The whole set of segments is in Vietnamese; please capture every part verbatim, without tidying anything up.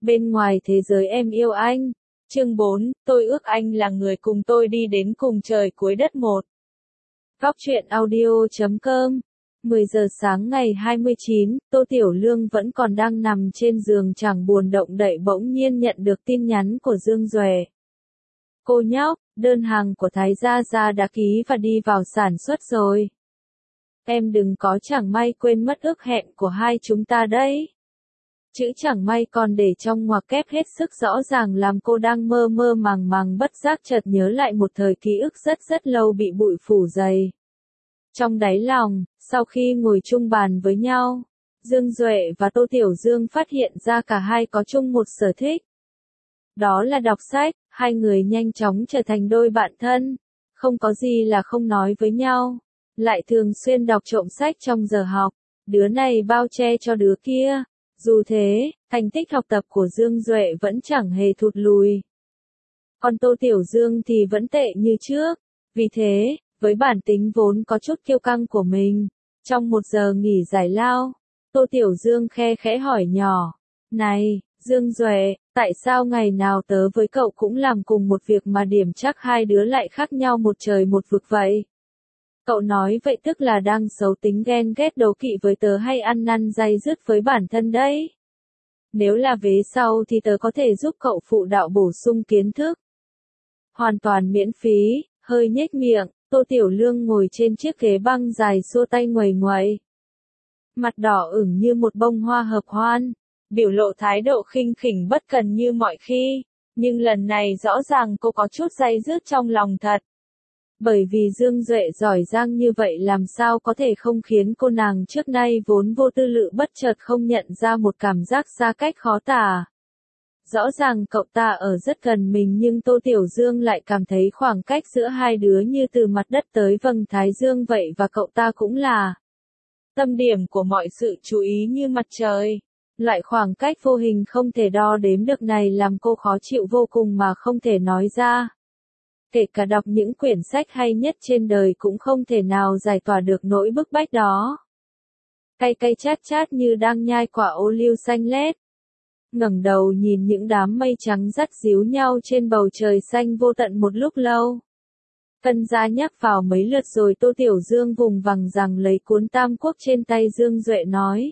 Bên ngoài thế giới em yêu anh. Chương bốn, tôi ước anh là người cùng tôi đi đến cùng trời cuối đất một. Góc truyện audio chấm com. mười giờ sáng ngày hai mươi chín, Tô Tiểu Lương vẫn còn đang nằm trên giường chẳng buồn động đậy bỗng nhiên nhận được tin nhắn của Dương Duệ. Cô nhóc, đơn hàng của Thái Gia Gia đã ký và đi vào sản xuất rồi. Em đừng có chẳng may quên mất ước hẹn của hai chúng ta đấy. Chữ chẳng may còn để trong ngoặc kép hết sức rõ ràng làm cô đang mơ mơ màng màng bất giác chợt nhớ lại một thời ký ức rất rất lâu bị bụi phủ dày. Trong đáy lòng, sau khi ngồi chung bàn với nhau, Dương Duệ và Tô Tiểu Dương phát hiện ra cả hai có chung một sở thích. Đó là đọc sách, hai người nhanh chóng trở thành đôi bạn thân, không có gì là không nói với nhau, lại thường xuyên đọc trộm sách trong giờ học, đứa này bao che cho đứa kia. Dù thế, thành tích học tập của Dương Duệ vẫn chẳng hề thụt lùi. Còn Tô Tiểu Dương thì vẫn tệ như trước, vì thế, với bản tính vốn có chút kiêu căng của mình, trong một giờ nghỉ giải lao, Tô Tiểu Dương khe khẽ hỏi nhỏ, này, Dương Duệ, tại sao ngày nào tớ với cậu cũng làm cùng một việc mà điểm chắc hai đứa lại khác nhau một trời một vực vậy? Cậu nói vậy tức là đang xấu tính ghen ghét đố kỵ với tớ hay ăn năn day dứt với bản thân đấy. Nếu là vế sau thì tớ có thể giúp cậu phụ đạo bổ sung kiến thức. Hoàn toàn miễn phí, hơi nhếch miệng, Tô Tiểu Lương ngồi trên chiếc ghế băng dài xua tay nguầy nguậy. Mặt đỏ ửng như một bông hoa hợp hoan, biểu lộ thái độ khinh khỉnh bất cần như mọi khi, nhưng lần này rõ ràng cô có chút day dứt trong lòng thật. Bởi vì Dương Duệ giỏi giang như vậy làm sao có thể không khiến cô nàng trước nay vốn vô tư lự bất chợt không nhận ra một cảm giác xa cách khó tả. Rõ ràng cậu ta ở rất gần mình nhưng Tô Tiểu Dương lại cảm thấy khoảng cách giữa hai đứa như từ mặt đất tới vầng thái dương vậy và cậu ta cũng là tâm điểm của mọi sự chú ý như mặt trời. Loại khoảng cách vô hình không thể đo đếm được này làm cô khó chịu vô cùng mà không thể nói ra. Kể cả đọc những quyển sách hay nhất trên đời cũng không thể nào giải tỏa được nỗi bức bách đó. Cay cay chát chát như đang nhai quả ô liu xanh lét. Ngẩng đầu nhìn những đám mây trắng dắt díu nhau trên bầu trời xanh vô tận một lúc lâu. Cân ra nhắc vào mấy lượt rồi Tô Tiểu Dương vùng vằng rằng lấy cuốn Tam Quốc trên tay Dương Duệ nói.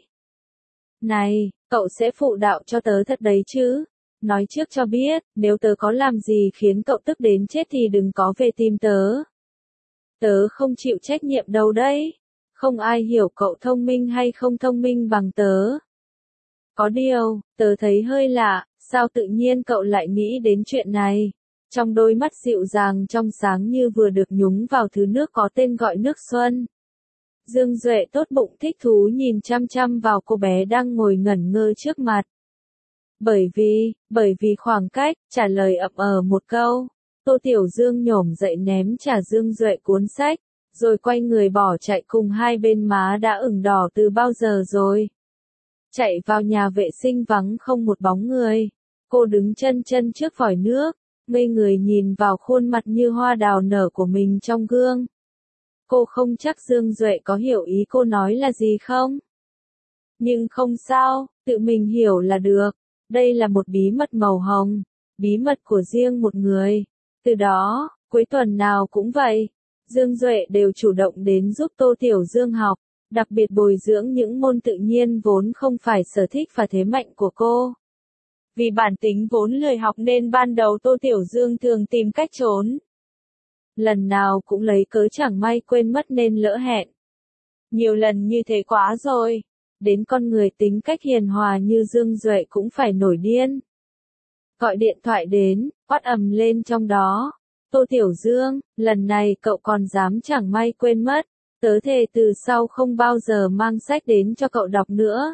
Này, cậu sẽ phụ đạo cho tớ thật đấy chứ? Nói trước cho biết, nếu tớ có làm gì khiến cậu tức đến chết thì đừng có về tìm tớ. Tớ không chịu trách nhiệm đâu đấy. Không ai hiểu cậu thông minh hay không thông minh bằng tớ. Có điều, tớ thấy hơi lạ, sao tự nhiên cậu lại nghĩ đến chuyện này? Trong đôi mắt dịu dàng trong sáng như vừa được nhúng vào thứ nước có tên gọi nước xuân. Dương Duệ tốt bụng thích thú nhìn chăm chăm vào cô bé đang ngồi ngẩn ngơ trước mặt. Bởi vì, bởi vì khoảng cách, trả lời ậm ờ một câu. Tô Tiểu Dương nhổm dậy ném trả Dương Duệ cuốn sách, rồi quay người bỏ chạy cùng hai bên má đã ửng đỏ từ bao giờ rồi. Chạy vào nhà vệ sinh vắng không một bóng người. Cô đứng chân chân trước vòi nước, ngây người nhìn vào khuôn mặt như hoa đào nở của mình trong gương. Cô không chắc Dương Duệ có hiểu ý cô nói là gì không? Nhưng không sao, tự mình hiểu là được. Đây là một bí mật màu hồng, bí mật của riêng một người. Từ đó, cuối tuần nào cũng vậy, Dương Duệ đều chủ động đến giúp Tô Tiểu Dương học, đặc biệt bồi dưỡng những môn tự nhiên vốn không phải sở thích và thế mạnh của cô. Vì bản tính vốn lười học nên ban đầu Tô Tiểu Dương thường tìm cách trốn. Lần nào cũng lấy cớ chẳng may quên mất nên lỡ hẹn. Nhiều lần như thế quá rồi. Đến con người tính cách hiền hòa như Dương Duệ cũng phải nổi điên. Gọi điện thoại đến, quát ầm lên trong đó. Tô Tiểu Dương, lần này cậu còn dám chẳng may quên mất. Tớ thề từ sau không bao giờ mang sách đến cho cậu đọc nữa.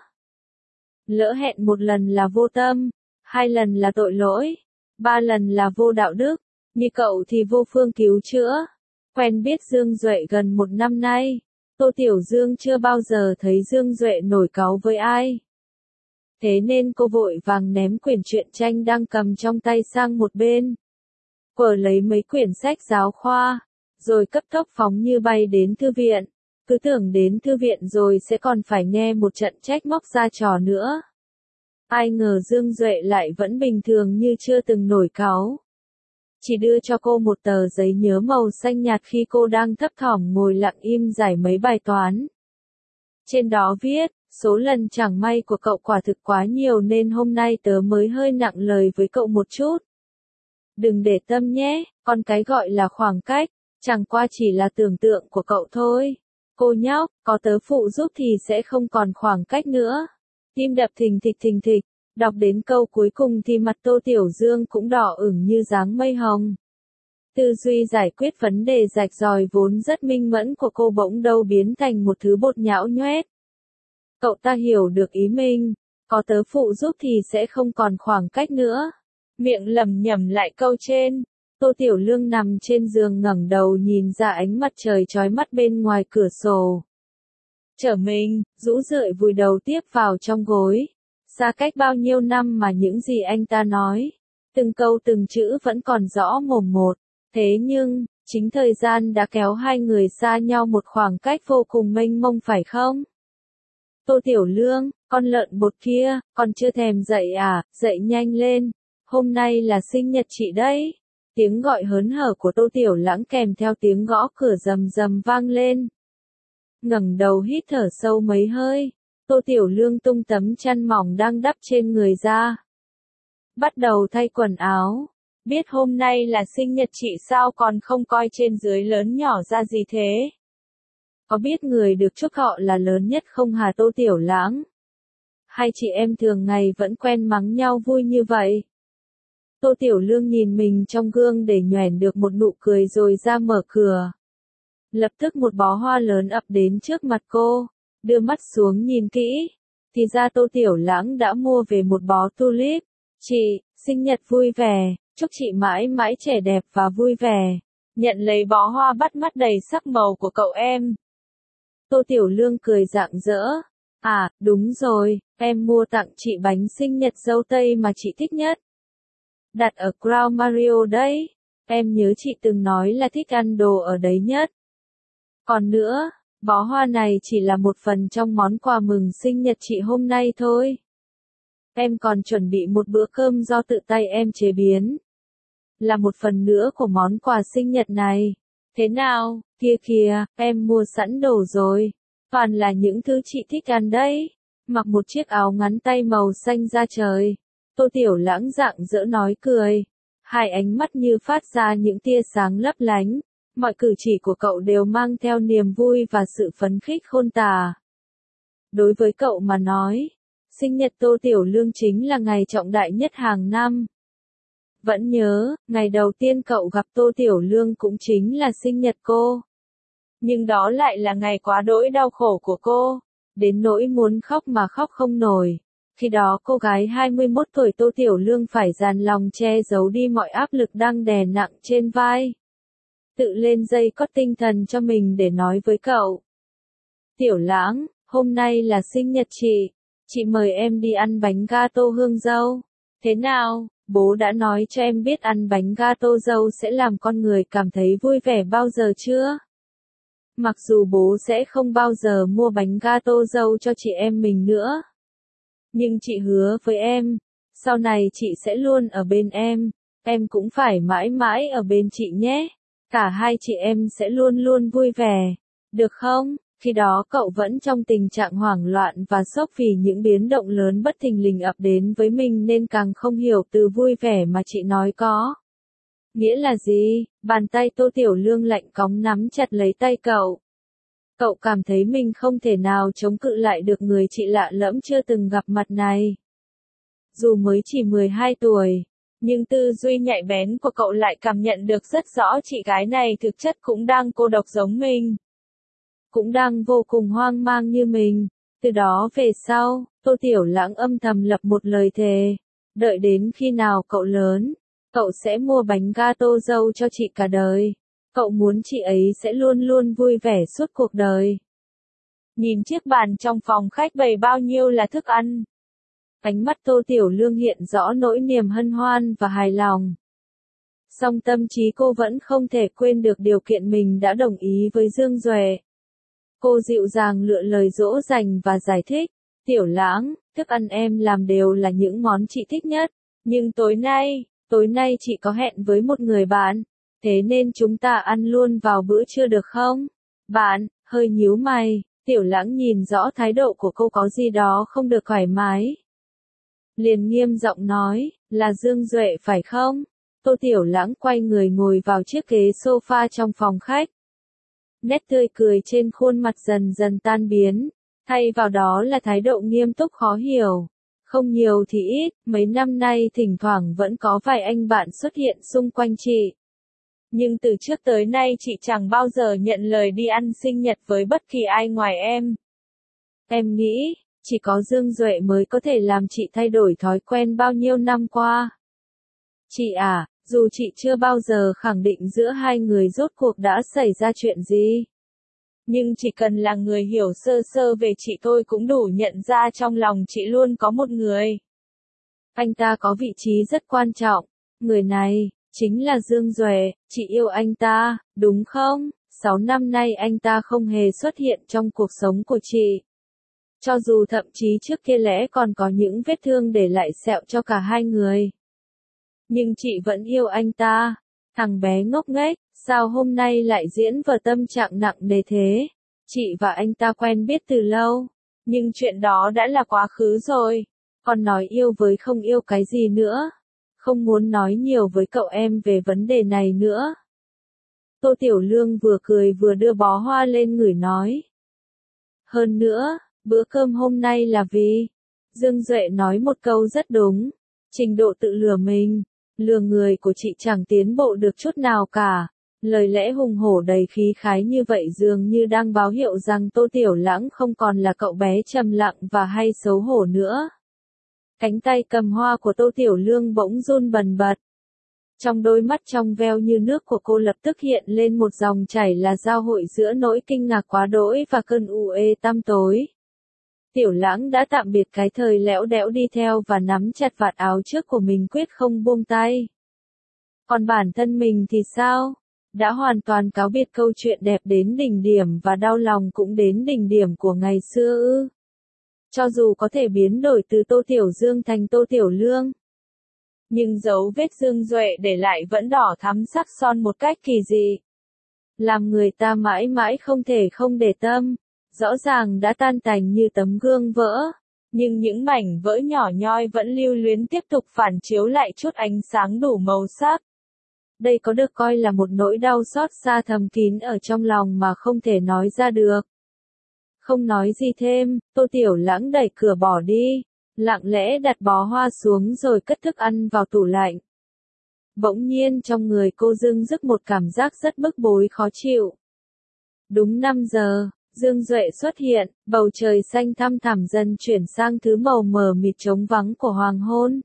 Lỡ hẹn một lần là vô tâm, hai lần là tội lỗi, ba lần là vô đạo đức, như cậu thì vô phương cứu chữa. Quen biết Dương Duệ gần một năm nay. Tô Tiểu Dương chưa bao giờ thấy Dương Duệ nổi cáu với ai. Thế nên cô vội vàng ném quyển truyện tranh đang cầm trong tay sang một bên. Quở lấy mấy quyển sách giáo khoa, rồi cấp tốc phóng như bay đến thư viện. Cứ tưởng đến thư viện rồi sẽ còn phải nghe một trận trách móc ra trò nữa. Ai ngờ Dương Duệ lại vẫn bình thường như chưa từng nổi cáu. Chỉ đưa cho cô một tờ giấy nhớ màu xanh nhạt khi cô đang thấp thỏm ngồi lặng im giải mấy bài toán. Trên đó viết, số lần chẳng may của cậu quả thực quá nhiều nên hôm nay tớ mới hơi nặng lời với cậu một chút. Đừng để tâm nhé, con cái gọi là khoảng cách, chẳng qua chỉ là tưởng tượng của cậu thôi. Cô nhóc, có tớ phụ giúp thì sẽ không còn khoảng cách nữa. Tim đập thình thịch thình thịch, đọc đến câu cuối cùng thì mặt Tô Tiểu Dương cũng đỏ ửng như dáng mây hồng. Tư duy giải quyết vấn đề rạch ròi vốn rất minh mẫn của cô bỗng đâu biến thành một thứ bột nhão nhoét. Cậu ta hiểu được ý mình, có tớ phụ giúp thì sẽ không còn khoảng cách nữa. Miệng lẩm nhẩm lại câu trên, Tô Tiểu Lương nằm trên giường ngẩng đầu nhìn ra ánh mặt trời chói mắt bên ngoài cửa sổ. Trở mình, rũ rượi vùi đầu tiếp vào trong gối. Xa cách bao nhiêu năm mà những gì anh ta nói, từng câu từng chữ vẫn còn rõ mồn một. Thế nhưng, chính thời gian đã kéo hai người xa nhau một khoảng cách vô cùng mênh mông phải không? Tô Tiểu Lương, con lợn bột kia, con chưa thèm dậy à, dậy nhanh lên. Hôm nay là sinh nhật chị đấy. Tiếng gọi hớn hở của Tô Tiểu Lãng kèm theo tiếng gõ cửa rầm rầm vang lên. Ngẩng đầu hít thở sâu mấy hơi, Tô Tiểu Lương tung tấm chăn mỏng đang đắp trên người ra. Bắt đầu thay quần áo. Biết hôm nay là sinh nhật chị sao còn không coi trên dưới lớn nhỏ ra gì thế? Có biết người được chúc họ là lớn nhất không hả Tô Tiểu Lãng? Hai chị em thường ngày vẫn quen mắng nhau vui như vậy. Tô Tiểu Lương nhìn mình trong gương để nhoẻn được một nụ cười rồi ra mở cửa. Lập tức một bó hoa lớn ập đến trước mặt cô, đưa mắt xuống nhìn kỹ, thì ra Tô Tiểu Lãng đã mua về một bó tulip. Chị, sinh nhật vui vẻ, chúc chị mãi mãi trẻ đẹp và vui vẻ. Nhận lấy bó hoa bắt mắt đầy sắc màu của cậu em. Tô Tiểu Lương cười rạng rỡ. À, đúng rồi, em mua tặng chị bánh sinh nhật dâu tây mà chị thích nhất. Đặt ở Crown Mario đấy. Em nhớ chị từng nói là thích ăn đồ ở đấy nhất. Còn nữa, bó hoa này chỉ là một phần trong món quà mừng sinh nhật chị hôm nay thôi. Em còn chuẩn bị một bữa cơm do tự tay em chế biến. Là một phần nữa của món quà sinh nhật này. Thế nào, kia kìa, em mua sẵn đồ rồi. Toàn là những thứ chị thích ăn đấy. Mặc một chiếc áo ngắn tay màu xanh da trời. Tô Tiểu Lãng rạng rỡ nói cười. Hai ánh mắt như phát ra những tia sáng lấp lánh. Mọi cử chỉ của cậu đều mang theo niềm vui và sự phấn khích khôn tả. Đối với cậu mà nói, sinh nhật Tô Tiểu Lương chính là ngày trọng đại nhất hàng năm. Vẫn nhớ, ngày đầu tiên cậu gặp Tô Tiểu Lương cũng chính là sinh nhật cô. Nhưng đó lại là ngày quá đỗi đau khổ của cô, đến nỗi muốn khóc mà khóc không nổi. Khi đó cô gái hai mươi mốt tuổi Tô Tiểu Lương phải dàn lòng che giấu đi mọi áp lực đang đè nặng trên vai. Tự lên dây cót tinh thần cho mình để nói với cậu. Tiểu Lãng, hôm nay là sinh nhật chị. Chị mời em đi ăn bánh gato hương dâu. Thế nào, bố đã nói cho em biết ăn bánh gato dâu sẽ làm con người cảm thấy vui vẻ bao giờ chưa? Mặc dù bố sẽ không bao giờ mua bánh gato dâu cho chị em mình nữa. Nhưng chị hứa với em, sau này chị sẽ luôn ở bên em. Em cũng phải mãi mãi ở bên chị nhé. Cả hai chị em sẽ luôn luôn vui vẻ. Được không? Khi đó cậu vẫn trong tình trạng hoảng loạn và sốc vì những biến động lớn bất thình lình ập đến với mình nên càng không hiểu từ vui vẻ mà chị nói có. Nghĩa là gì? Bàn tay Tô Tiểu Lương lạnh cóng nắm chặt lấy tay cậu. Cậu cảm thấy mình không thể nào chống cự lại được người chị lạ lẫm chưa từng gặp mặt này. Dù mới chỉ mười hai tuổi, nhưng tư duy nhạy bén của cậu lại cảm nhận được rất rõ chị gái này thực chất cũng đang cô độc giống mình. Cũng đang vô cùng hoang mang như mình. Từ đó về sau, Tô Tiểu Lãng âm thầm lập một lời thề. Đợi đến khi nào cậu lớn, cậu sẽ mua bánh gato dâu cho chị cả đời. Cậu muốn chị ấy sẽ luôn luôn vui vẻ suốt cuộc đời. Nhìn chiếc bàn trong phòng khách bày bao nhiêu là thức ăn. Ánh mắt Tô Tiểu Lương hiện rõ nỗi niềm hân hoan và hài lòng. Song tâm trí cô vẫn không thể quên được điều kiện mình đã đồng ý với Dương Duệ. Cô dịu dàng lựa lời dỗ dành và giải thích. Tiểu Lãng, thức ăn em làm đều là những món chị thích nhất, nhưng tối nay, tối nay chị có hẹn với một người bạn, thế nên chúng ta ăn luôn vào bữa trưa được không? Bạn, hơi nhíu mày, Tiểu Lãng nhìn rõ thái độ của cô có gì đó không được thoải mái. Liền nghiêm giọng nói, là Dương Duệ phải không? Tô Tiểu Lãng quay người ngồi vào chiếc ghế sofa trong phòng khách. Nét tươi cười trên khuôn mặt dần dần tan biến, thay vào đó là thái độ nghiêm túc khó hiểu. Không nhiều thì ít, mấy năm nay thỉnh thoảng vẫn có vài anh bạn xuất hiện xung quanh chị. Nhưng từ trước tới nay chị chẳng bao giờ nhận lời đi ăn sinh nhật với bất kỳ ai ngoài em. Em nghĩ, chỉ có Dương Duệ mới có thể làm chị thay đổi thói quen bao nhiêu năm qua. Chị à, dù chị chưa bao giờ khẳng định giữa hai người rốt cuộc đã xảy ra chuyện gì. Nhưng chỉ cần là người hiểu sơ sơ về chị tôi cũng đủ nhận ra trong lòng chị luôn có một người. Anh ta có vị trí rất quan trọng. Người này, chính là Dương Duệ, chị yêu anh ta, đúng không? Sáu năm nay anh ta không hề xuất hiện trong cuộc sống của chị. Cho dù thậm chí trước kia lẽ còn có những vết thương để lại sẹo cho cả hai người. Nhưng chị vẫn yêu anh ta. Thằng bé ngốc nghếch, sao hôm nay lại diễn vở tâm trạng nặng nề thế? Chị và anh ta quen biết từ lâu, nhưng chuyện đó đã là quá khứ rồi. Còn nói yêu với không yêu cái gì nữa. Không muốn nói nhiều với cậu em về vấn đề này nữa. Tô Tiểu Lương vừa cười vừa đưa bó hoa lên ngửi nói. Hơn nữa, bữa cơm hôm nay là vì... Dương Duệ nói một câu rất đúng. Trình độ tự lừa mình, lừa người của chị chẳng tiến bộ được chút nào cả. Lời lẽ hùng hổ đầy khí khái như vậy dường như đang báo hiệu rằng Tô Tiểu Lãng không còn là cậu bé trầm lặng và hay xấu hổ nữa. Cánh tay cầm hoa của Tô Tiểu Lương bỗng run bần bật. Trong đôi mắt trong veo như nước của cô lập tức hiện lên một dòng chảy là giao hội giữa nỗi kinh ngạc quá đỗi và cơn u ê tăm tối. Tiểu Lãng đã tạm biệt cái thời lẽo đẽo đi theo và nắm chặt vạt áo trước của mình quyết không buông tay. Còn bản thân mình thì sao? Đã hoàn toàn cáo biệt câu chuyện đẹp đến đỉnh điểm và đau lòng cũng đến đỉnh điểm của ngày xưa ư. Cho dù có thể biến đổi từ Tô Tiểu Dương thành Tô Tiểu Lương. Nhưng dấu vết Dương Duệ để lại vẫn đỏ thắm sắc son một cách kỳ dị. Làm người ta mãi mãi không thể không để tâm. Rõ ràng đã tan tành như tấm gương vỡ. Nhưng những mảnh vỡ nhỏ nhoi vẫn lưu luyến tiếp tục phản chiếu lại chút ánh sáng đủ màu sắc. Đây có được coi là một nỗi đau xót xa thầm kín ở trong lòng mà không thể nói ra được. Không nói gì thêm, Tô Tiểu Lãng đẩy cửa bỏ đi, lặng lẽ đặt bó hoa xuống rồi cất thức ăn vào tủ lạnh. Bỗng nhiên trong người cô dưng dứt một cảm giác rất bức bối khó chịu. Đúng năm giờ, Dương Duệ xuất hiện, bầu trời xanh thăm thẳm dần chuyển sang thứ màu mờ mịt trống vắng của hoàng hôn.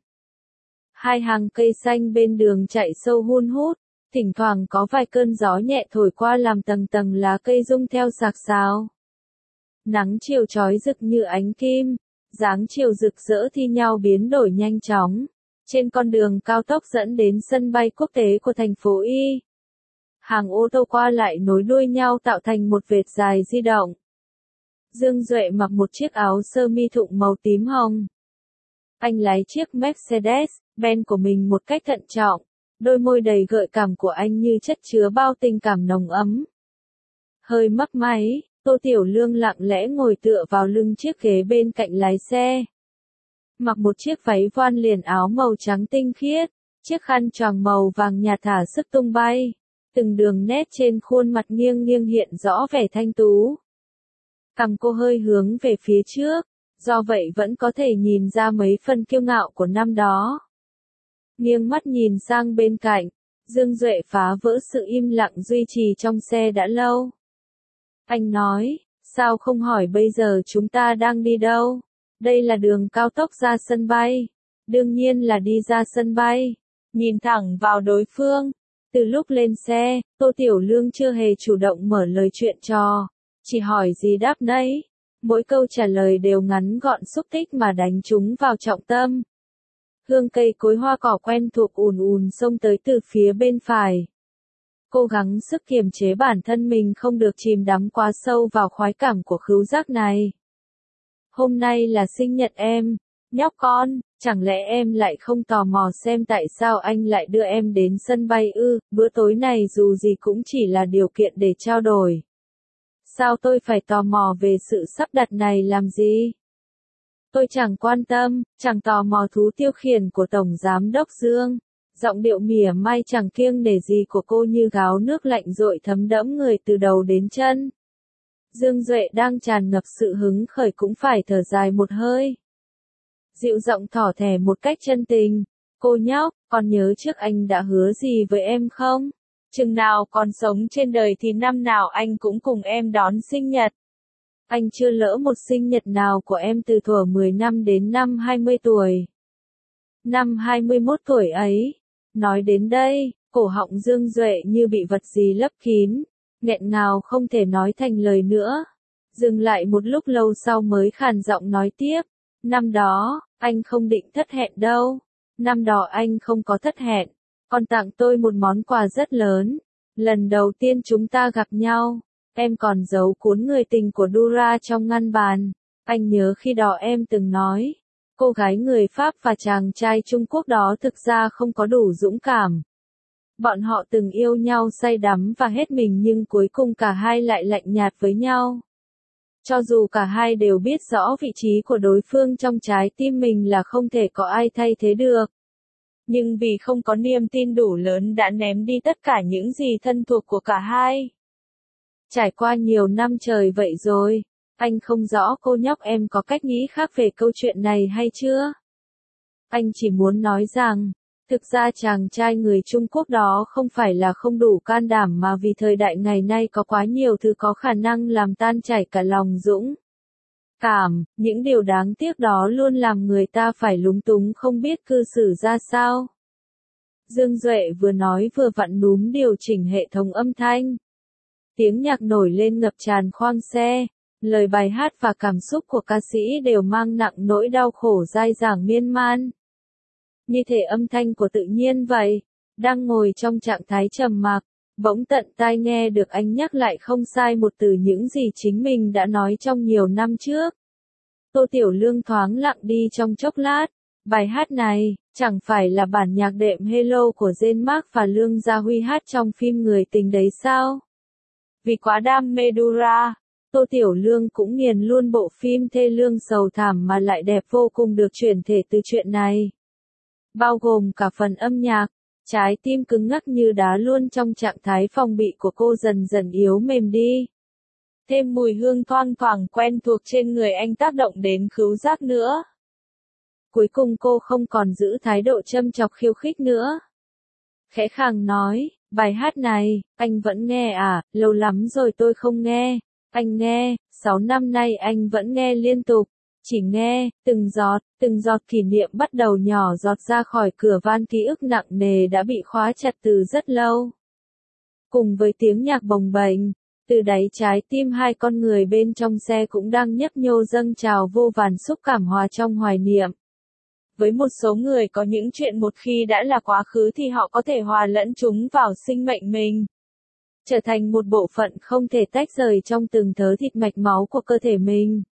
Hai hàng cây xanh bên đường chạy sâu hun hút, thỉnh thoảng có vài cơn gió nhẹ thổi qua làm tầng tầng lá cây rung theo xạc xào. Nắng chiều chói rực như ánh kim, dáng chiều rực rỡ thi nhau biến đổi nhanh chóng. Trên con đường cao tốc dẫn đến sân bay quốc tế của thành phố Y. Hàng ô tô qua lại nối đuôi nhau tạo thành một vệt dài di động. Dương Duệ mặc một chiếc áo sơ mi thụng màu tím hồng. Anh lái chiếc Mercedes-Benz của mình một cách thận trọng, đôi môi đầy gợi cảm của anh như chất chứa bao tình cảm nồng ấm. Hơi mấp máy, Tô Tiểu Lương lặng lẽ ngồi tựa vào lưng chiếc ghế bên cạnh lái xe. Mặc một chiếc váy voan liền áo màu trắng tinh khiết, chiếc khăn choàng màu vàng nhạt thả sức tung bay. Từng đường nét trên khuôn mặt nghiêng nghiêng hiện rõ vẻ thanh tú. Cằm cô hơi hướng về phía trước, do vậy vẫn có thể nhìn ra mấy phần kiêu ngạo của năm đó. Nghiêng mắt nhìn sang bên cạnh, Dương Duệ phá vỡ sự im lặng duy trì trong xe đã lâu. Anh nói, sao không hỏi bây giờ chúng ta đang đi đâu? Đây là đường cao tốc ra sân bay. Đương nhiên là đi ra sân bay. Nhìn thẳng vào đối phương. Từ lúc lên xe, Tô Tiểu Lương chưa hề chủ động mở lời chuyện trò. Chỉ hỏi gì đáp nấy. Mỗi câu trả lời đều ngắn gọn xúc tích mà đánh chúng vào trọng tâm. Hương cây cối hoa cỏ quen thuộc ùn ùn xông tới từ phía bên phải. Cố gắng sức kiềm chế bản thân mình không được chìm đắm quá sâu vào khoái cảm của khứu giác này. hôm nay là sinh nhật em, nhóc con, chẳng lẽ em lại không tò mò xem tại sao anh lại đưa em đến sân bay ư, bữa tối này dù gì cũng chỉ là điều kiện để trao đổi. Sao tôi phải tò mò về sự sắp đặt này làm gì? Tôi chẳng quan tâm, chẳng tò mò thú tiêu khiển của Tổng Giám đốc Dương. Giọng điệu mỉa mai chẳng kiêng nể gì của cô như gáo nước lạnh dội thấm đẫm người từ đầu đến chân. Dương Duệ đang tràn ngập sự hứng khởi cũng phải thở dài một hơi. Dịu giọng thỏ thẻ một cách chân tình. Cô nhóc, còn nhớ trước anh đã hứa gì với em không? Chừng nào còn sống trên đời thì năm nào anh cũng cùng em đón sinh nhật. Anh chưa lỡ một sinh nhật nào của em từ thuở mười năm đến năm hai mươi tuổi. Năm hai mươi mốt tuổi ấy. Nói đến đây, cổ họng Dương Duệ như bị vật gì lấp kín, nghẹn ngào không thể nói thành lời nữa. Dừng lại một lúc lâu sau mới khàn giọng nói tiếp. Năm đó, anh không định thất hẹn đâu. Năm đó anh không có thất hẹn. Còn tặng tôi một món quà rất lớn. Lần đầu tiên chúng ta gặp nhau, em còn giấu cuốn người tình của Dura trong ngăn bàn. Anh nhớ khi đó em từng nói, cô gái người Pháp và chàng trai Trung Quốc đó thực ra không có đủ dũng cảm. Bọn họ từng yêu nhau say đắm và hết mình nhưng cuối cùng cả hai lại lạnh nhạt với nhau. Cho dù cả hai đều biết rõ vị trí của đối phương trong trái tim mình là không thể có ai thay thế được. Nhưng vì không có niềm tin đủ lớn đã ném đi tất cả những gì thân thuộc của cả hai. Trải qua nhiều năm trời vậy rồi, anh không rõ cô nhóc em có cách nghĩ khác về câu chuyện này hay chưa? Anh chỉ muốn nói rằng, thực ra chàng trai người Trung Quốc đó không phải là không đủ can đảm mà vì thời đại ngày nay có quá nhiều thứ có khả năng làm tan chảy cả lòng dũng cảm, những điều đáng tiếc đó luôn làm người ta phải lúng túng không biết cư xử ra sao. Dương Duệ vừa nói vừa vặn núm điều chỉnh hệ thống âm thanh. Tiếng nhạc nổi lên ngập tràn khoang xe, lời bài hát và cảm xúc của ca sĩ đều mang nặng nỗi đau khổ dai dẳng miên man. Như thể âm thanh của tự nhiên vậy, đang ngồi trong trạng thái trầm mặc, bỗng tận tai nghe được anh nhắc lại không sai một từ những gì chính mình đã nói trong nhiều năm trước. Tô Tiểu Lương thoáng lặng đi trong chốc lát, bài hát này, chẳng phải là bản nhạc đệm Hello của Jane Mark và Lương Gia Huy hát trong phim Người tình đấy sao? Vì quá đam mê Dura, Tô Tiểu Lương cũng nghiền luôn bộ phim thê lương sầu thảm mà lại đẹp vô cùng được chuyển thể từ chuyện này. Bao gồm cả phần âm nhạc, trái tim cứng ngắc như đá luôn trong trạng thái phòng bị của cô dần dần yếu mềm đi. Thêm mùi hương thoang thoảng quen thuộc trên người anh tác động đến khứu giác nữa. Cuối cùng cô không còn giữ thái độ châm chọc khiêu khích nữa. Khẽ khàng nói, bài hát này, anh vẫn nghe à, lâu lắm rồi tôi không nghe. Anh nghe, sáu năm nay anh vẫn nghe liên tục. Chỉ nghe, từng giọt, từng giọt kỷ niệm bắt đầu nhỏ giọt ra khỏi cửa van ký ức nặng nề đã bị khóa chặt từ rất lâu. Cùng với tiếng nhạc bồng bềnh, từ đáy trái tim hai con người bên trong xe cũng đang nhấp nhô dâng trào vô vàn xúc cảm hòa trong hoài niệm. Với một số người có những chuyện một khi đã là quá khứ thì họ có thể hòa lẫn chúng vào sinh mệnh mình. Trở thành một bộ phận không thể tách rời trong từng thớ thịt mạch máu của cơ thể mình.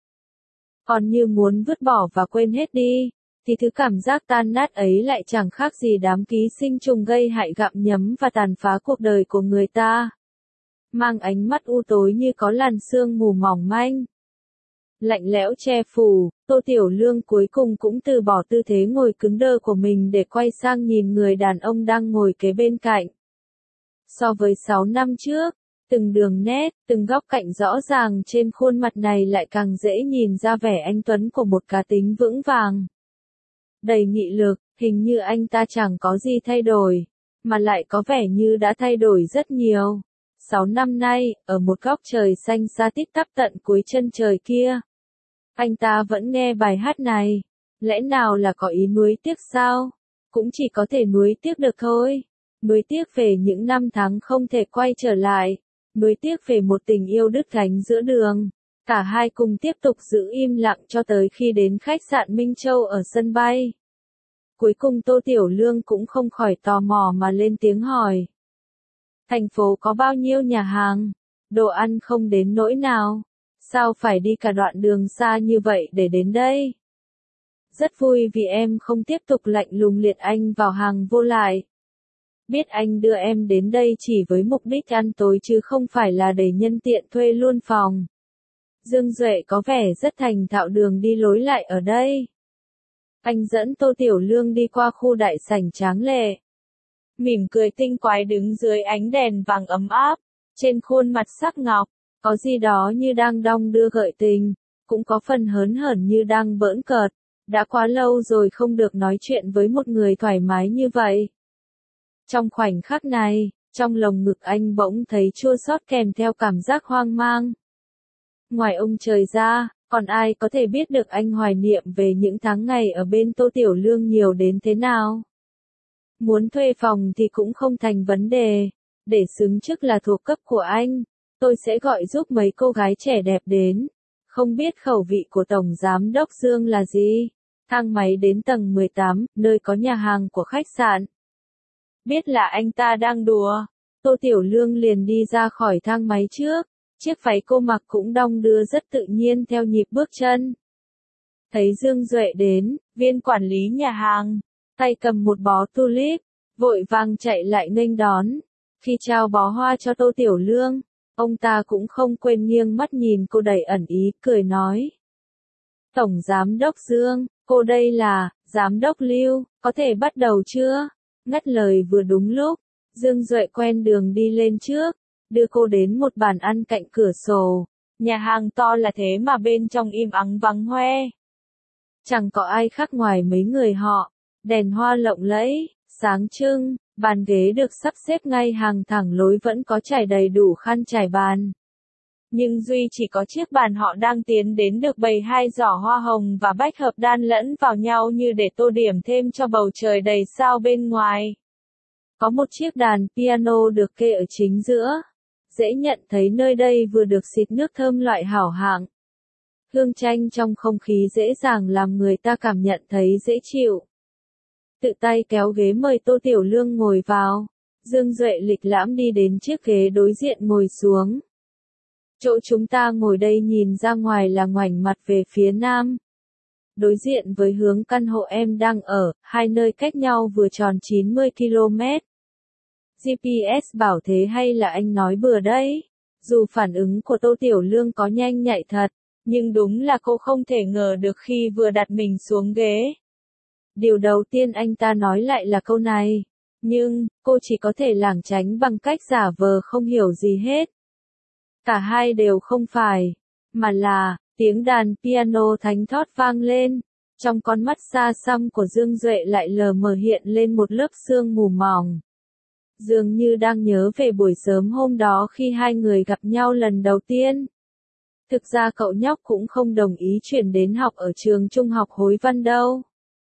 Còn như muốn vứt bỏ và quên hết đi, thì thứ cảm giác tan nát ấy lại chẳng khác gì đám ký sinh trùng gây hại gặm nhấm và tàn phá cuộc đời của người ta. Mang ánh mắt u tối như có làn sương mù mỏng manh. Lạnh lẽo che phủ, Tô Tiểu Lương cuối cùng cũng từ bỏ tư thế ngồi cứng đơ của mình để quay sang nhìn người đàn ông đang ngồi kế bên cạnh. So với sáu năm trước, từng đường nét, từng góc cạnh rõ ràng trên khuôn mặt này lại càng dễ nhìn ra vẻ anh tuấn của một cá tính vững vàng. Đầy nghị lực, hình như anh ta chẳng có gì thay đổi, mà lại có vẻ như đã thay đổi rất nhiều. Sáu năm nay, ở một góc trời xanh xa tít tắp tận cuối chân trời kia, anh ta vẫn nghe bài hát này. Lẽ nào là có ý nuối tiếc sao? Cũng chỉ có thể nuối tiếc được thôi. Nuối tiếc về những năm tháng không thể quay trở lại. Nuối tiếc về một tình yêu đứt gánh giữa đường. Cả hai cùng tiếp tục giữ im lặng cho tới khi đến khách sạn Minh Châu ở sân bay. Cuối cùng Tô Tiểu Lương cũng không khỏi tò mò mà lên tiếng hỏi. Thành phố có bao nhiêu nhà hàng? Đồ ăn không đến nỗi nào? Sao phải đi cả đoạn đường xa như vậy để đến đây? Rất vui vì em không tiếp tục lạnh lùng liệt anh vào hàng vô lại. Biết anh đưa em đến đây chỉ với mục đích ăn tối chứ không phải là để nhân tiện thuê luôn phòng. Dương Duệ có vẻ rất thành thạo đường đi lối lại ở đây. Anh dẫn Tô Tiểu Lương đi qua khu đại sảnh tráng lệ. Mỉm cười tinh quái đứng dưới ánh đèn vàng ấm áp, trên khuôn mặt sắc ngọc, có gì đó như đang đong đưa gợi tình, cũng có phần hớn hởn như đang bỡn cợt. Đã quá lâu rồi không được nói chuyện với một người thoải mái như vậy. Trong khoảnh khắc này, trong lồng ngực anh bỗng thấy chua xót kèm theo cảm giác hoang mang. Ngoài ông trời ra, còn ai có thể biết được anh hoài niệm về những tháng ngày ở bên Tô Tiểu Lương nhiều đến thế nào? Muốn thuê phòng thì cũng không thành vấn đề. Để xứng chức là thuộc cấp của anh, tôi sẽ gọi giúp mấy cô gái trẻ đẹp đến. Không biết khẩu vị của Tổng Giám đốc Dương là gì? Thang máy đến tầng mười tám, nơi có nhà hàng của khách sạn. Biết là anh ta đang đùa, Tô Tiểu Lương liền đi ra khỏi thang máy trước. Chiếc váy cô mặc cũng đong đưa rất tự nhiên theo nhịp bước chân. Thấy Dương Duệ đến, viên quản lý nhà hàng, tay cầm một bó tulip, vội vàng chạy lại nghênh đón. Khi trao bó hoa cho Tô Tiểu Lương, ông ta cũng không quên nghiêng mắt nhìn cô đầy ẩn ý, cười nói. Tổng Giám đốc Dương, cô đây là, Giám đốc Lưu, có thể bắt đầu chưa? Ngắt lời vừa đúng lúc, Dương Duệ quen đường đi lên trước, đưa cô đến một bàn ăn cạnh cửa sổ. Nhà hàng to là thế mà bên trong im ắng vắng hoe. Chẳng có ai khác ngoài mấy người họ, đèn hoa lộng lẫy, sáng trưng, bàn ghế được sắp xếp ngay hàng thẳng lối vẫn có trải đầy đủ khăn trải bàn. Nhưng duy chỉ có chiếc bàn họ đang tiến đến được bày hai giỏ hoa hồng và bách hợp đan lẫn vào nhau như để tô điểm thêm cho bầu trời đầy sao bên ngoài. Có một chiếc đàn piano được kê ở chính giữa. Dễ nhận thấy nơi đây vừa được xịt nước thơm loại hảo hạng. Hương chanh trong không khí dễ dàng làm người ta cảm nhận thấy dễ chịu. Tự tay kéo ghế mời Tô Tiểu Lương ngồi vào. Dương Duệ lịch lãm đi đến chiếc ghế đối diện ngồi xuống. Chỗ chúng ta ngồi đây nhìn ra ngoài là ngoảnh mặt về phía nam. Đối diện với hướng căn hộ em đang ở, hai nơi cách nhau vừa tròn chín mươi ki lô mét. giê pê ét bảo thế hay là anh nói bừa đấy? Dù phản ứng của Tô Tiểu Lương có nhanh nhạy thật, nhưng đúng là cô không thể ngờ được khi vừa đặt mình xuống ghế. Điều đầu tiên anh ta nói lại là câu này, nhưng, cô chỉ có thể lảng tránh bằng cách giả vờ không hiểu gì hết. Cả hai đều không phải, mà là, tiếng đàn piano thánh thót vang lên. Trong con mắt xa xăm của Dương Duệ lại lờ mờ hiện lên một lớp sương mù mỏng. Dường như đang nhớ về buổi sớm hôm đó khi hai người gặp nhau lần đầu tiên. Thực ra cậu nhóc cũng không đồng ý chuyển đến học ở trường trung học Hối Văn đâu.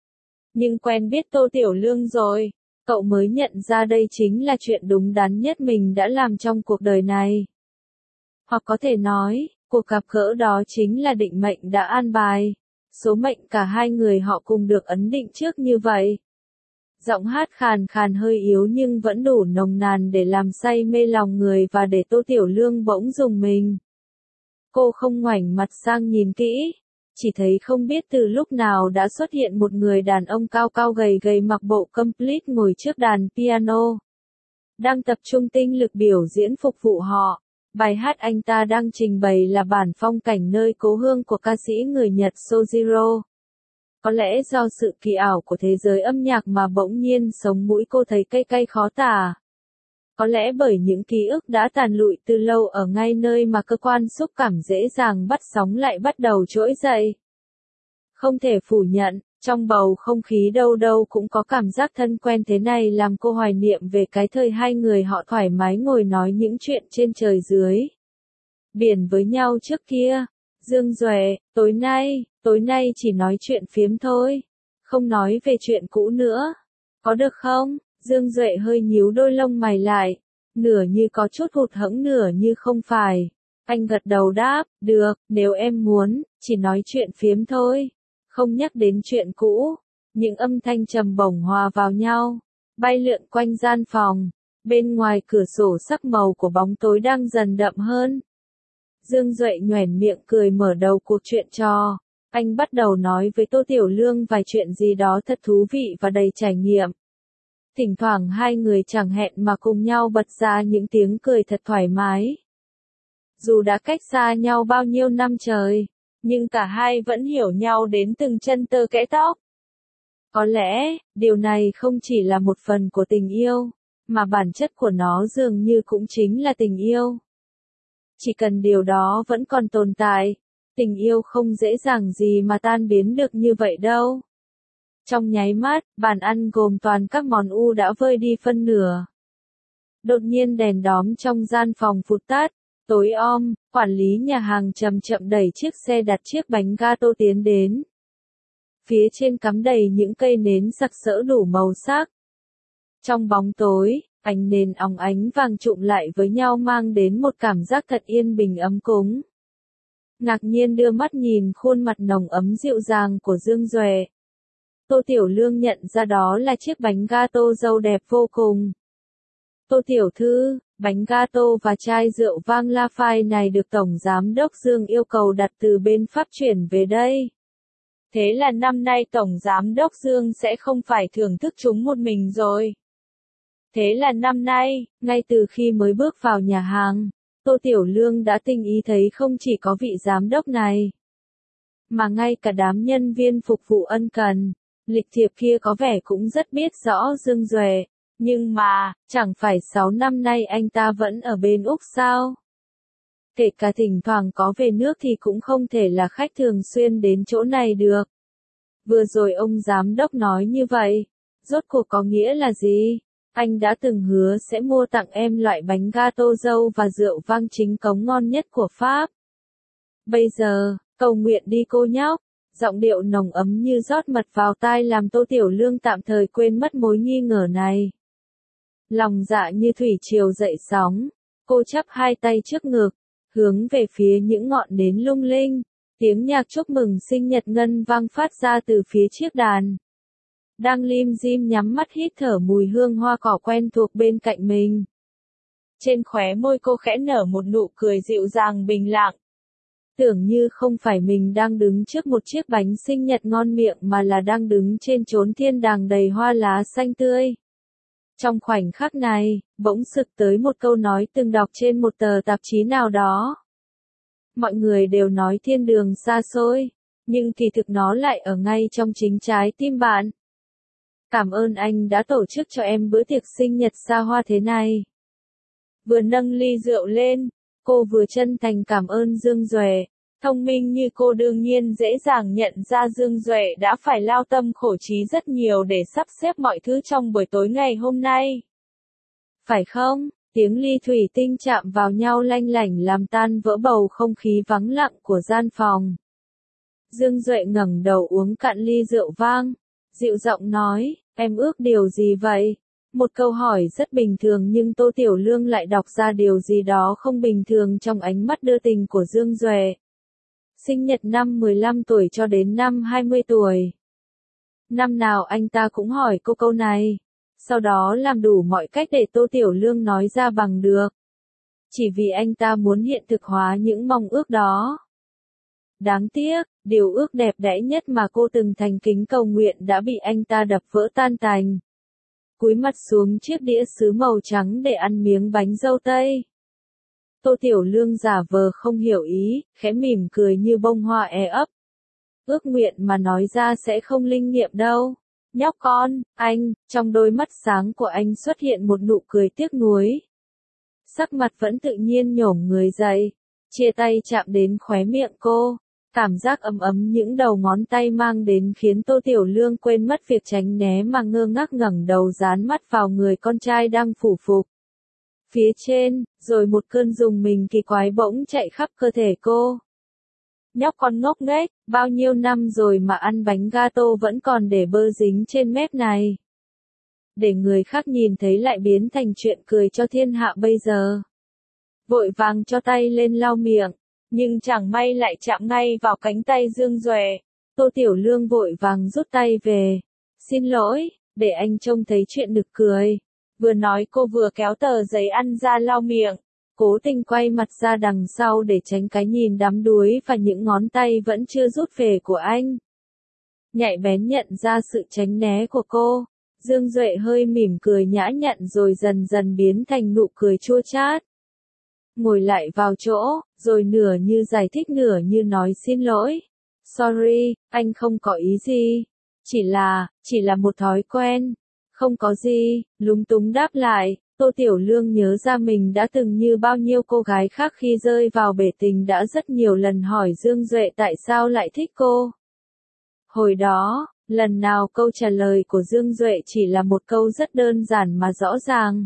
Nhưng quen biết Tô Tiểu Lương rồi, cậu mới nhận ra đây chính là chuyện đúng đắn nhất mình đã làm trong cuộc đời này. Hoặc có thể nói, cuộc gặp gỡ đó chính là định mệnh đã an bài. Số mệnh cả hai người họ cùng được ấn định trước như vậy. Giọng hát khàn khàn hơi yếu nhưng vẫn đủ nồng nàn để làm say mê lòng người và để Tô Tiểu Lương bỗng rùng mình. Cô không ngoảnh mặt sang nhìn kỹ, chỉ thấy không biết từ lúc nào đã xuất hiện một người đàn ông cao cao gầy gầy mặc bộ complete ngồi trước đàn piano. Đang tập trung tinh lực biểu diễn phục vụ họ. Bài hát anh ta đang trình bày là bản phong cảnh nơi cố hương của ca sĩ người Nhật Sojiro. Có lẽ do sự kỳ ảo của thế giới âm nhạc mà bỗng nhiên sống mũi cô thấy cay cay khó tả. Có lẽ bởi những ký ức đã tàn lụi từ lâu ở ngay nơi mà cơ quan xúc cảm dễ dàng bắt sóng lại bắt đầu trỗi dậy. Không thể phủ nhận, trong bầu không khí đâu đâu cũng có cảm giác thân quen thế này làm cô hoài niệm về cái thời hai người họ thoải mái ngồi nói những chuyện trên trời dưới biển với nhau trước kia. Dương Duệ, tối nay, tối nay chỉ nói chuyện phiếm thôi, không nói về chuyện cũ nữa. Có được không? Dương Duệ hơi nhíu đôi lông mày lại, nửa như có chút hụt hẫng nửa như không phải. Anh gật đầu đáp, được, nếu em muốn, chỉ nói chuyện phiếm thôi, không nhắc đến chuyện cũ. Những âm thanh trầm bổng hòa vào nhau, bay lượn quanh gian phòng. Bên ngoài cửa sổ sắc màu của bóng tối đang dần đậm hơn. Dương Duệ nhoẻn miệng cười mở đầu cuộc chuyện cho. Anh bắt đầu nói với Tô Tiểu Lương vài chuyện gì đó thật thú vị và đầy trải nghiệm. Thỉnh thoảng hai người chẳng hẹn mà cùng nhau bật ra những tiếng cười thật thoải mái. Dù đã cách xa nhau bao nhiêu năm trời, nhưng cả hai vẫn hiểu nhau đến từng chân tơ kẽ tóc. Có lẽ, điều này không chỉ là một phần của tình yêu, mà bản chất của nó dường như cũng chính là tình yêu. Chỉ cần điều đó vẫn còn tồn tại, tình yêu không dễ dàng gì mà tan biến được như vậy đâu. Trong nháy mắt, bàn ăn gồm toàn các món u đã vơi đi phân nửa. Đột nhiên đèn đóm trong gian phòng phụt tắt, tối om, quản lý nhà hàng chậm chậm đẩy chiếc xe đặt chiếc bánh gato tiến đến. Phía trên cắm đầy những cây nến sặc sỡ đủ màu sắc. Trong bóng tối, ánh nến óng ánh vàng trụm lại với nhau mang đến một cảm giác thật yên bình ấm cúng. Ngạc nhiên đưa mắt nhìn khuôn mặt nồng ấm dịu dàng của Dương Duệ. Tô Tiểu Lương nhận ra đó là chiếc bánh gato dâu đẹp vô cùng. Tô Tiểu Thư, bánh gato và chai rượu vang La Phai này được Tổng Giám đốc Dương yêu cầu đặt từ bên Pháp chuyển về đây. Thế là năm nay Tổng Giám đốc Dương sẽ không phải thưởng thức chúng một mình rồi. Thế là năm nay, ngay từ khi mới bước vào nhà hàng, Tô Tiểu Lương đã tinh ý thấy không chỉ có vị giám đốc này, mà ngay cả đám nhân viên phục vụ ân cần, lịch thiệp kia có vẻ cũng rất biết rõ Dương Duệ. Nhưng mà, chẳng phải sáu năm nay anh ta vẫn ở bên Úc sao? Kể cả thỉnh thoảng có về nước thì cũng không thể là khách thường xuyên đến chỗ này được. Vừa rồi ông giám đốc nói như vậy, rốt cuộc có nghĩa là gì? Anh đã từng hứa sẽ mua tặng em loại bánh gato dâu và rượu vang chính cống ngon nhất của Pháp. Bây giờ, cầu nguyện đi cô nhóc. Giọng điệu nồng ấm như rót mật vào tai làm Tô Tiểu Lương tạm thời quên mất mối nghi ngờ này. Lòng dạ như thủy triều dậy sóng, cô chắp hai tay trước ngực, hướng về phía những ngọn nến lung linh, tiếng nhạc chúc mừng sinh nhật ngân vang phát ra từ phía chiếc đàn. Đang lim dim nhắm mắt hít thở mùi hương hoa cỏ quen thuộc bên cạnh mình. Trên khóe môi cô khẽ nở một nụ cười dịu dàng bình lặng. Tưởng như không phải mình đang đứng trước một chiếc bánh sinh nhật ngon miệng mà là đang đứng trên chốn thiên đàng đầy hoa lá xanh tươi. Trong khoảnh khắc này, bỗng sực tới một câu nói từng đọc trên một tờ tạp chí nào đó. Mọi người đều nói thiên đường xa xôi, nhưng kỳ thực nó lại ở ngay trong chính trái tim bạn. Cảm ơn anh đã tổ chức cho em bữa tiệc sinh nhật xa hoa thế này. Vừa nâng ly rượu lên, cô vừa chân thành cảm ơn Dương Duệ. Thông minh như cô đương nhiên dễ dàng nhận ra Dương Duệ đã phải lao tâm khổ trí rất nhiều để sắp xếp mọi thứ trong buổi tối ngày hôm nay. Phải không? Tiếng ly thủy tinh chạm vào nhau lanh lảnh làm tan vỡ bầu không khí vắng lặng của gian phòng. Dương Duệ ngẩng đầu uống cạn ly rượu vang, dịu giọng nói, em ước điều gì vậy? Một câu hỏi rất bình thường nhưng Tô Tiểu Lương lại đọc ra điều gì đó không bình thường trong ánh mắt đưa tình của Dương Duệ. Sinh nhật năm mười lăm tuổi cho đến năm hai mươi tuổi. Năm nào anh ta cũng hỏi cô câu này, sau đó làm đủ mọi cách để Tô Tiểu Lương nói ra bằng được. Chỉ vì anh ta muốn hiện thực hóa những mong ước đó. Đáng tiếc, điều ước đẹp đẽ nhất mà cô từng thành kính cầu nguyện đã bị anh ta đập vỡ tan tành. Cúi mặt xuống chiếc đĩa sứ màu trắng để ăn miếng bánh dâu tây. Tô Tiểu Lương giả vờ không hiểu ý, khẽ mỉm cười như bông hoa e ấp. Ước nguyện mà nói ra sẽ không linh nghiệm đâu. Nhóc con, anh, trong đôi mắt sáng của anh xuất hiện một nụ cười tiếc nuối. Sắc mặt vẫn tự nhiên nhổm người dậy, chia tay chạm đến khóe miệng cô. Cảm giác ấm ấm những đầu ngón tay mang đến khiến Tô Tiểu Lương quên mất việc tránh né mà ngơ ngác ngẩng đầu dán mắt vào người con trai đang phủ phục. Phía trên, rồi một cơn rùng mình kỳ quái bỗng chạy khắp cơ thể cô. Nhóc con ngốc nghếch, bao nhiêu năm rồi mà ăn bánh gato vẫn còn để bơ dính trên mép này. Để người khác nhìn thấy lại biến thành chuyện cười cho thiên hạ bây giờ. Vội vàng cho tay lên lau miệng, nhưng chẳng may lại chạm ngay vào cánh tay Dương Duệ. Tô Tiểu Lương vội vàng rút tay về. Xin lỗi, để anh trông thấy chuyện nực cười. Vừa nói cô vừa kéo tờ giấy ăn ra lau miệng. cố tình quay mặt ra đằng sau để tránh cái nhìn đắm đuối và những ngón tay vẫn chưa rút về của anh. Nhạy bén nhận ra sự tránh né của cô, Dương Duệ hơi mỉm cười nhã nhặn rồi dần dần biến thành nụ cười chua chát. Ngồi lại vào chỗ, rồi nửa như giải thích nửa như nói xin lỗi. Sorry, anh không có ý gì. Chỉ là, chỉ là một thói quen. Không có gì, lúng túng đáp lại. Tô Tiểu Lương nhớ ra mình đã từng như bao nhiêu cô gái khác khi rơi vào bể tình đã rất nhiều lần hỏi Dương Duệ tại sao lại thích cô. Hồi đó, lần nào câu trả lời của Dương Duệ chỉ là một câu rất đơn giản mà rõ ràng.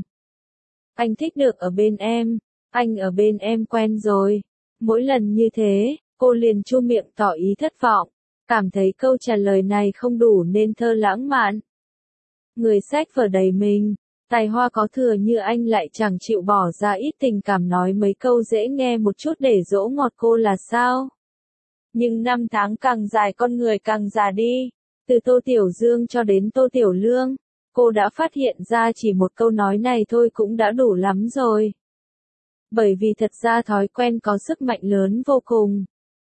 Anh thích được ở bên em, anh ở bên em quen rồi. Mỗi lần như thế, cô liền chu miệng tỏ ý thất vọng, cảm thấy câu trả lời này không đủ nên thơ lãng mạn. Người sách vở đầy mình, tài hoa có thừa như anh lại chẳng chịu bỏ ra ít tình cảm nói mấy câu dễ nghe một chút để dỗ ngọt cô là sao? Nhưng năm tháng càng dài con người càng già đi, từ Tô Tiểu Dương cho đến Tô Tiểu Lương, cô đã phát hiện ra chỉ một câu nói này thôi cũng đã đủ lắm rồi. Bởi vì thật ra thói quen có sức mạnh lớn vô cùng.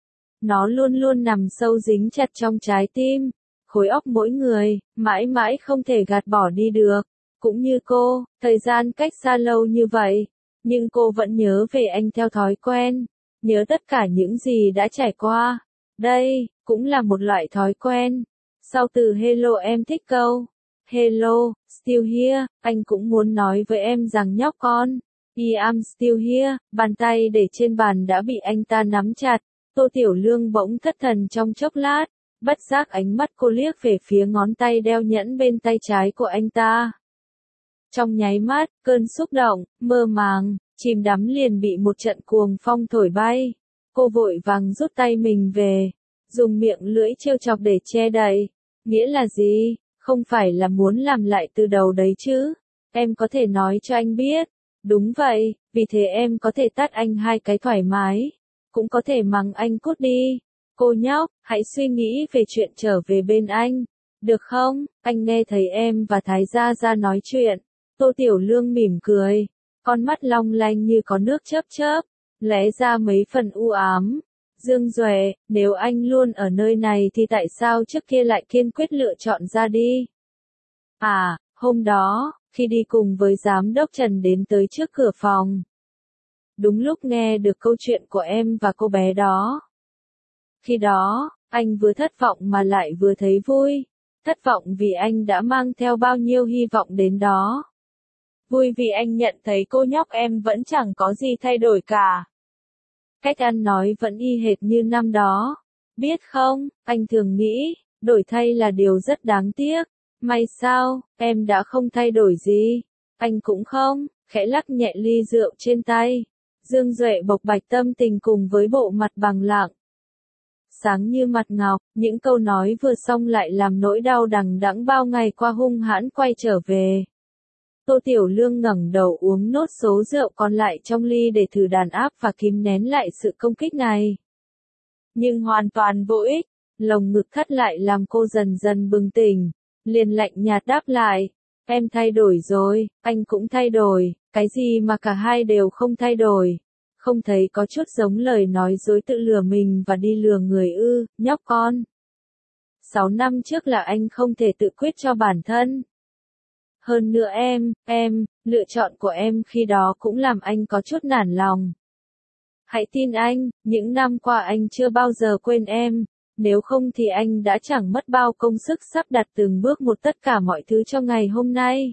Nó luôn luôn nằm sâu dính chặt trong trái tim, khối óc mỗi người, mãi mãi không thể gạt bỏ đi được. Cũng như cô, thời gian cách xa lâu như vậy, nhưng cô vẫn nhớ về anh theo thói quen, nhớ tất cả những gì đã trải qua. Đây, cũng là một loại thói quen. Sau từ hello em thích câu hello, still here, anh cũng muốn nói với em rằng nhóc con, I'm still here, bàn tay để trên bàn đã bị anh ta nắm chặt. Tô Tiểu Lương bỗng thất thần trong chốc lát, bất giác ánh mắt cô liếc về phía ngón tay đeo nhẫn bên tay trái của anh ta. Trong nháy mắt, cơn xúc động, mơ màng, chìm đắm liền bị một trận cuồng phong thổi bay. Cô vội vàng rút tay mình về, dùng miệng lưỡi trêu chọc để che đậy. Nghĩa là gì? Không phải là muốn làm lại từ đầu đấy chứ? Em có thể nói cho anh biết. Đúng vậy, vì thế em có thể tát anh hai cái thoải mái. Cũng có thể mắng anh cút đi. Cô nhóc, hãy suy nghĩ về chuyện trở về bên anh. Được không? Anh nghe thấy em và Thái Gia Gia nói chuyện. Tô Tiểu Lương mỉm cười. Con mắt long lanh như có nước chớp chớp. Lóe ra mấy phần u ám. Dương Duệ, nếu anh luôn ở nơi này thì tại sao trước kia lại kiên quyết lựa chọn ra đi? À, hôm đó, khi đi cùng với giám đốc Trần đến tới trước cửa phòng. Đúng lúc nghe được câu chuyện của em và cô bé đó. Khi đó, anh vừa thất vọng mà lại vừa thấy vui. Thất vọng vì anh đã mang theo bao nhiêu hy vọng đến đó. Vui vì anh nhận thấy cô nhóc em vẫn chẳng có gì thay đổi cả. Cách ăn nói vẫn y hệt như năm đó. Biết không, anh thường nghĩ, đổi thay là điều rất đáng tiếc. May sao, em đã không thay đổi gì. Anh cũng không, khẽ lắc nhẹ ly rượu trên tay. Dương Duệ bộc bạch tâm tình cùng với bộ mặt bằng lặng. Sáng như mặt ngọc, những câu nói vừa xong lại làm nỗi đau đằng đẵng bao ngày qua hung hãn quay trở về. Tô Tiểu Lương ngẩng đầu uống nốt số rượu còn lại trong ly để thử đàn áp và kìm nén lại sự công kích này. Nhưng hoàn toàn vô ích, lồng ngực thắt lại làm cô dần dần bừng tỉnh, liền lạnh nhạt đáp lại. Em thay đổi rồi, anh cũng thay đổi, cái gì mà cả hai đều không thay đổi. Không thấy có chút giống lời nói dối tự lừa mình và đi lừa người ư, nhóc con. Sáu năm trước là anh không thể tự quyết cho bản thân. Hơn nữa em, em, lựa chọn của em khi đó cũng làm anh có chút nản lòng. Hãy tin anh, những năm qua anh chưa bao giờ quên em, nếu không thì anh đã chẳng mất bao công sức sắp đặt từng bước một tất cả mọi thứ cho ngày hôm nay.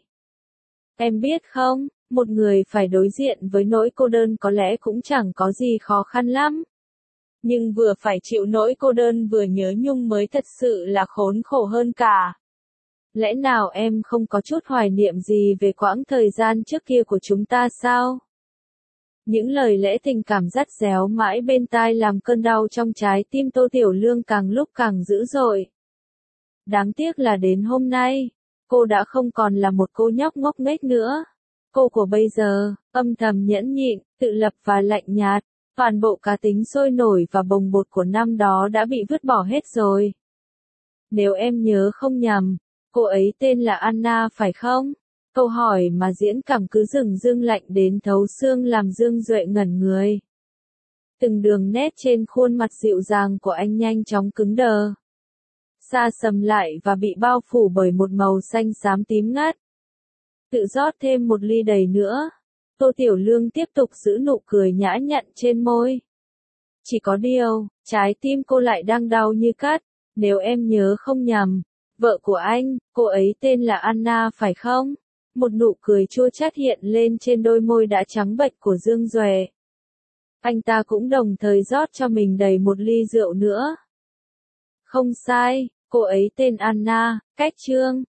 Em biết không, một người phải đối diện với nỗi cô đơn có lẽ cũng chẳng có gì khó khăn lắm. Nhưng vừa phải chịu nỗi cô đơn vừa nhớ nhung mới thật sự là khốn khổ hơn cả. Lẽ nào em không có chút hoài niệm gì về quãng thời gian trước kia của chúng ta sao? Những lời lẽ tình cảm dắt réo mãi bên tai làm cơn đau trong trái tim Tô Tiểu Lương càng lúc càng dữ dội. Đáng tiếc là đến hôm nay, cô đã không còn là một cô nhóc ngốc nghếch nữa. Cô của bây giờ, âm thầm nhẫn nhịn, tự lập và lạnh nhạt, toàn bộ cá tính sôi nổi và bồng bột của năm đó đã bị vứt bỏ hết rồi. Nếu em nhớ không nhầm, cô ấy tên là Anna phải không? Câu hỏi mà diễn cảm cứ dừng dưng lạnh đến thấu xương làm Dương Duệ ngẩn người. Từng đường nét trên khuôn mặt dịu dàng của anh nhanh chóng cứng đờ. Xa sầm lại và bị bao phủ bởi một màu xanh xám tím ngắt. Tự rót thêm một ly đầy nữa. Tô Tiểu Lương tiếp tục giữ nụ cười nhã nhặn trên môi. Chỉ có điều, trái tim cô lại đang đau như cắt. Nếu em nhớ không nhầm, vợ của anh, cô ấy tên là Anna phải không? Một nụ cười chua chát hiện lên trên đôi môi đã trắng bệch của Dương Duệ. Anh ta cũng đồng thời rót cho mình đầy một ly rượu nữa. Không sai, cô ấy tên Anna, cách Trương.